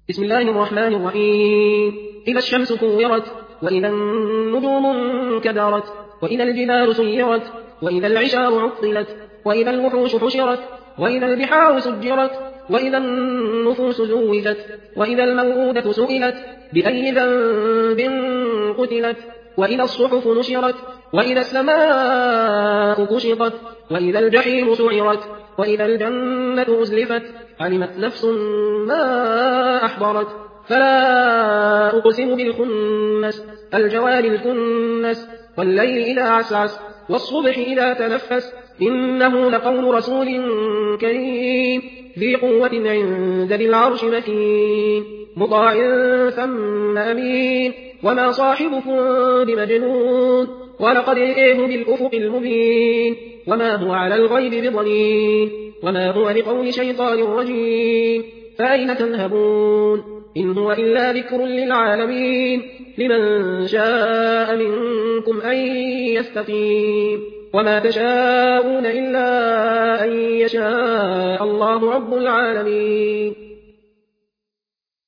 بسم الله الرحمن الرحيم. إذا الشمس كورت، وإذا النجوم انكدرت، وإذا الجبال سيرت، وإذا العشار عطلت، وإذا الوحوش حشرت، وإذا البحار سجرت، وإذا النفوس زوجت، وإذا الموءودة سئلت بأي ذنب قتلت، وإذا الصحف نشرت، وإذا السماء كشطت، وإذا الجحيم سعرت، وإذا الجنة أزلفت، علمت نفس ما أحضرت. فلا أقسم بالخنس، الجوار الكنس، والليل إذا عسعس، والصبح إذا تنفس، إنه لقول رسول كريم ذي قوة عند ذي العرش مكين، مطاع ثم أمين، وما صاحبكم بمجنون، ولقد رئيه بالأفق المبين، وما هو على الغيب بضنين، وما هو لقول شيطان رجيم. فأين تذهبون؟ إن هو إلا ذكر للعالمين، لمن شاء منكم أن يستقيم. وما تشاءون إلا أن يشاء الله رب العالمين.